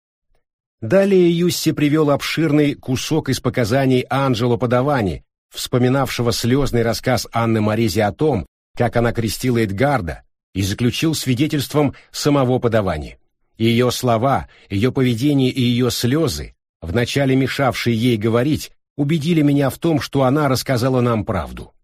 Далее Юсси привел обширный кусок из показаний Анджело Падавани, вспоминавшего слезный рассказ Анны Маризи о том, как она крестила Эдгарда, и заключил свидетельством самого Падавани. Ее слова, ее поведение и ее слезы, вначале мешавшие ей говорить, убедили меня в том, что она рассказала нам правду.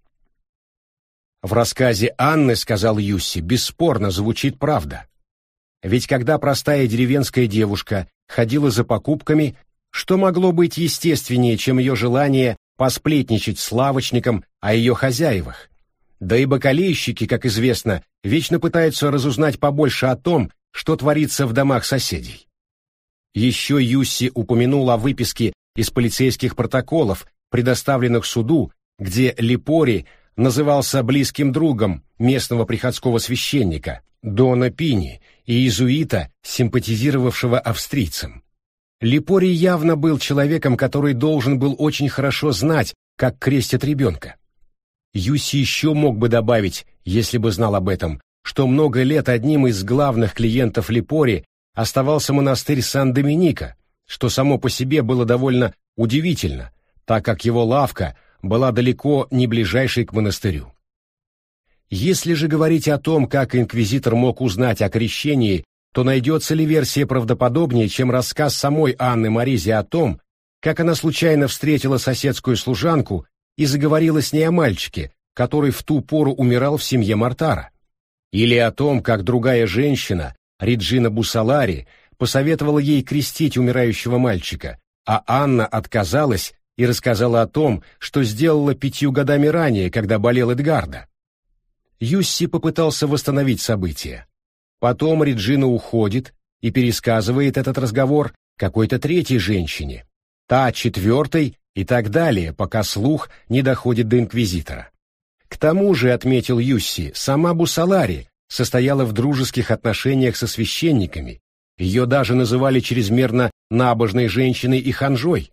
В рассказе Анны, сказал Юсси, бесспорно звучит правда. Ведь когда простая деревенская девушка ходила за покупками, что могло быть естественнее, чем ее желание посплетничать с лавочником о ее хозяевах? Да и бакалейщики, как известно, вечно пытаются разузнать побольше о том, что творится в домах соседей. Еще Юсси упомянул о выписке из полицейских протоколов, предоставленных суду, где Липори назывался близким другом местного приходского священника, Дона Пини, и иезуита, симпатизировавшего австрийцам. Липори явно был человеком, который должен был очень хорошо знать, как крестят ребенка. Юсси еще мог бы добавить, если бы знал об этом, что много лет одним из главных клиентов Липори оставался монастырь Сан-Доминика, что само по себе было довольно удивительно, так как его лавка была далеко не ближайшей к монастырю. Если же говорить о том, как инквизитор мог узнать о крещении, то найдется ли версия правдоподобнее, чем рассказ самой Анны Маризи о том, как она случайно встретила соседскую служанку и заговорила с ней о мальчике, который в ту пору умирал в семье Мортара? Или о том, как другая женщина, Реджина Буссолари, посоветовала ей крестить умирающего мальчика, а Анна отказалась и рассказала о том, что сделала пятью годами ранее, когда болел Эдгарда. Юсси попытался восстановить события. Потом Реджина уходит и пересказывает этот разговор какой-то третьей женщине, та четвертой и так далее, пока слух не доходит до инквизитора. К тому же, отметил Юсси, сама Буссолари состояла в дружеских отношениях со священниками, ее даже называли чрезмерно набожной женщиной и ханжой.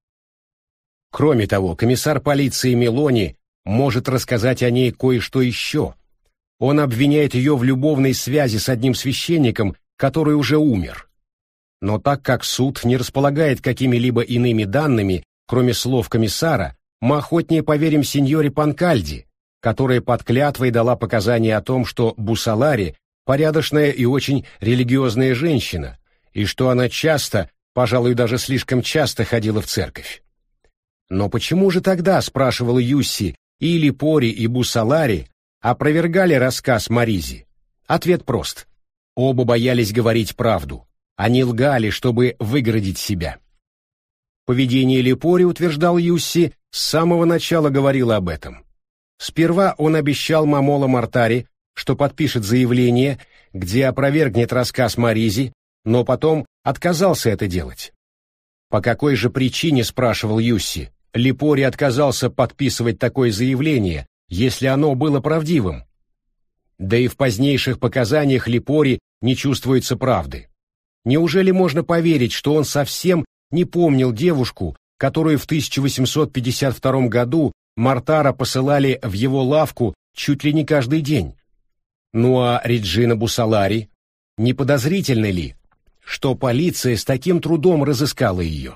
Кроме того, комиссар полиции Мелони может рассказать о ней кое-что еще. Он обвиняет ее в любовной связи с одним священником, который уже умер. Но так как суд не располагает какими-либо иными данными, кроме слов комиссара, мы охотнее поверим сеньоре Панкальди, которая под клятвой дала показания о том, что Буссолари – порядочная и очень религиозная женщина, и что она часто, пожалуй, даже слишком часто ходила в церковь. Но почему же тогда, спрашивал Юсси, и Липори, и Буссолари опровергали рассказ Маризи? Ответ прост. Оба боялись говорить правду. Они лгали, чтобы выгородить себя. Поведение Липори, утверждал Юсси, с самого начала говорило об этом. Сперва он обещал Мамоло Мортари, что подпишет заявление, где опровергнет рассказ Маризи, но потом отказался это делать. По какой же причине, спрашивал Юсси, Липори отказался подписывать такое заявление, если оно было правдивым? Да и в позднейших показаниях Липори не чувствуется правды. Неужели можно поверить, что он совсем не помнил девушку, которую в тысяча восемьсот пятьдесят втором году Мортара посылали в его лавку чуть ли не каждый день? Ну а Реджина Буссолари? Не подозрительно ли, что полиция с таким трудом разыскала ее?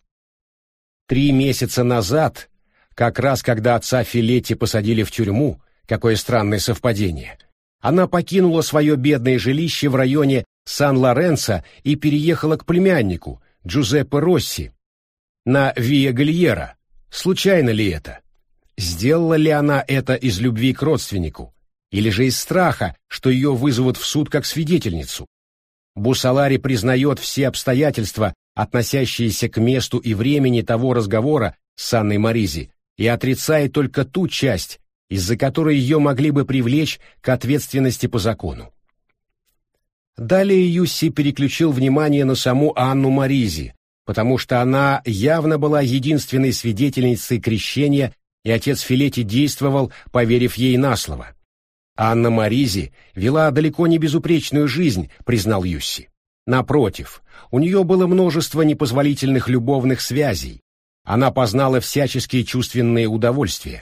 Три месяца назад, как раз когда отца Филетти посадили в тюрьму, какое странное совпадение, она покинула свое бедное жилище в районе Сан-Лоренцо и переехала к племяннику, Джузеппе Росси, на Виа Гальера. Случайно ли это? Сделала ли она это из любви к родственнику? Или же из страха, что ее вызовут в суд как свидетельницу? Буссолари признает все обстоятельства, относящиеся к месту и времени того разговора с Анной Маризи, и отрицает только ту часть, из-за которой ее могли бы привлечь к ответственности по закону. Далее Юсси переключил внимание на саму Анну Маризи, потому что она явно была единственной свидетельницей крещения, и отец Филетти действовал, поверив ей на слово. Анна Маризи вела далеко не безупречную жизнь, признал Юсси. Напротив, у нее было множество непозволительных любовных связей. Она познала всяческие чувственные удовольствия.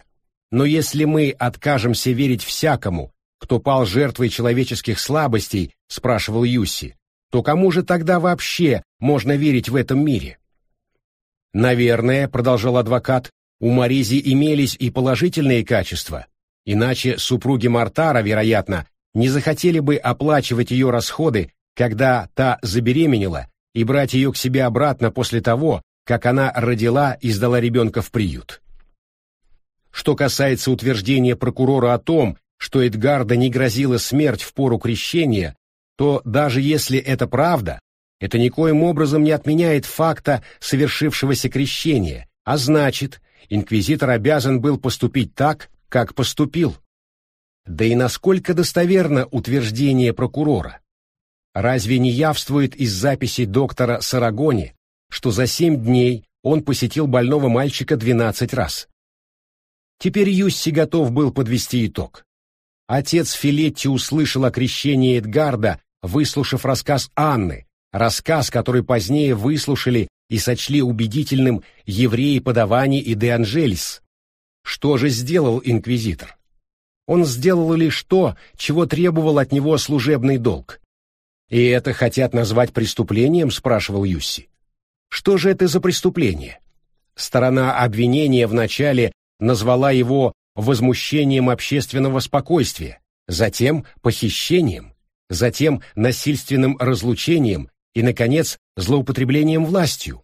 Но если мы откажемся верить всякому, кто пал жертвой человеческих слабостей, спрашивал Юсси, то кому же тогда вообще можно верить в этом мире? Наверное, продолжал адвокат, у Маризи имелись и положительные качества, иначе супруги Мортара, вероятно, не захотели бы оплачивать ее расходы, когда та забеременела, и брать ее к себе обратно после того, как она родила и сдала ребенка в приют. Что касается утверждения прокурора о том, что Эдгарда не грозила смерть в пору крещения, то даже если это правда, это никоим образом не отменяет факта совершившегося крещения, а значит, инквизитор обязан был поступить так, как поступил. Да и насколько достоверно утверждение прокурора? Разве не явствует из записей доктора Сарагони, что за семь дней он посетил больного мальчика двенадцать раз? Теперь Юсси готов был подвести итог. Отец Филетти услышал о крещении Эдгарда, выслушав рассказ Анны, рассказ, который позднее выслушали и сочли убедительным евреи Падавани и де Анжелис. Что же сделал инквизитор? Он сделал лишь то, чего требовал от него служебный долг. «И это хотят назвать преступлением?» — спрашивал Юсси. «Что же это за преступление?» Сторона обвинения вначале назвала его возмущением общественного спокойствия, затем похищением, затем насильственным разлучением и, наконец, злоупотреблением властью.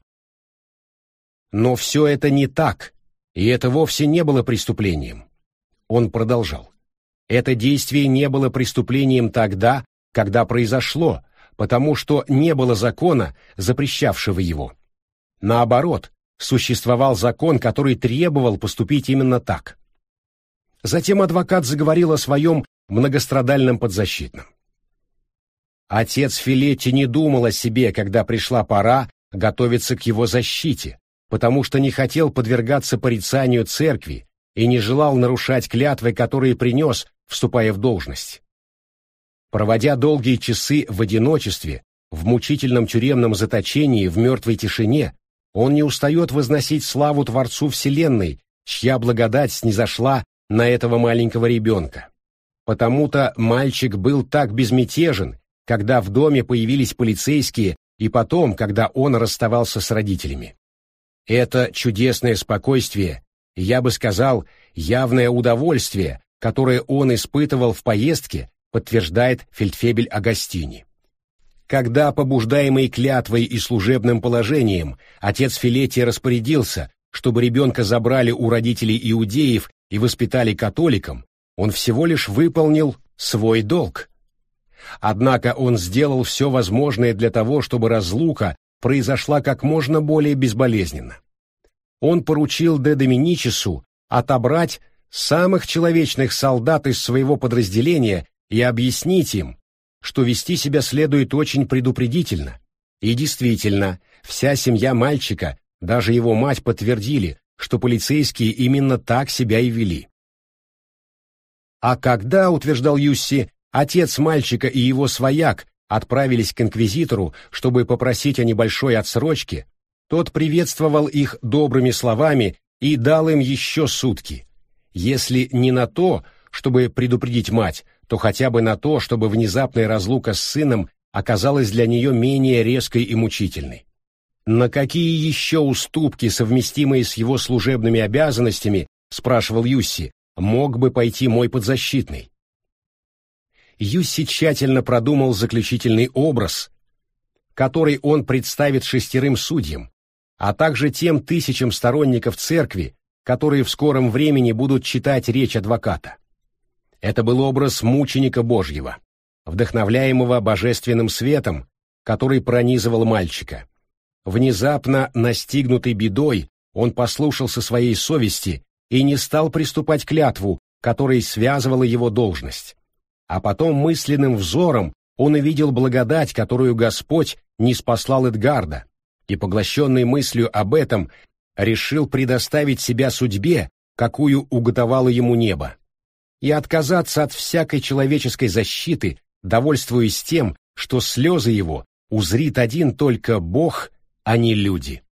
Но все это не так, и это вовсе не было преступлением. Он продолжал. Это действие не было преступлением тогда, когда произошло, потому что не было закона, запрещавшего его. Наоборот, существовал закон, который требовал поступить именно так. Затем адвокат заговорил о своем многострадальном подзащитном. Отец Филетти не думал о себе, когда пришла пора готовиться к его защите, потому что не хотел подвергаться порицанию церкви и не желал нарушать клятвы, которые принес, вступая в должность. Проводя долгие часы в одиночестве, в мучительном тюремном заточении, в мертвой тишине, он не устает возносить славу Творцу Вселенной, чья благодать снизошла на этого маленького ребенка. Потому-то мальчик был так безмятежен, когда в доме появились полицейские и потом, когда он расставался с родителями. Это чудесное спокойствие, я бы сказал, явное удовольствие, которое он испытывал в поездке, подтверждает фельдфебель Агастини. Когда, побуждаемый клятвой и служебным положением, отец Филетти распорядился, чтобы ребенка забрали у родителей иудеев и воспитали католиком, он всего лишь выполнил свой долг. Однако он сделал все возможное для того, чтобы разлука произошла как можно более безболезненно. Он поручил де Доминичесу отобрать самых человечных солдат из своего подразделения и объяснить им, что вести себя следует очень предупредительно. И действительно, вся семья мальчика, даже его мать подтвердили, что полицейские именно так себя и вели. А когда, утверждал Юсси, отец мальчика и его свояк отправились к инквизитору, чтобы попросить о небольшой отсрочке, тот приветствовал их добрыми словами и дал им еще сутки. Если не на то, чтобы предупредить мать, то хотя бы на то, чтобы внезапная разлука с сыном оказалась для нее менее резкой и мучительной. «На какие еще уступки, совместимые с его служебными обязанностями, — спрашивал Юсси, — мог бы пойти мой подзащитный?» Юсси тщательно продумал заключительный образ, который он представит шестерым судьям, а также тем тысячам сторонников церкви, которые в скором времени будут читать речь адвоката. Это был образ мученика Божьего, вдохновляемого божественным светом, который пронизывал мальчика. Внезапно настигнутый бедой, он послушался своей совести и не стал приступать к клятву, которой связывала его должность. А потом мысленным взором он увидел благодать, которую Господь ниспослал Эдгарда, и, поглощенный мыслью об этом, решил предоставить себя судьбе, какую уготовало ему небо, и отказаться от всякой человеческой защиты, довольствуясь тем, что слезы его узрит один только Бог, а не люди.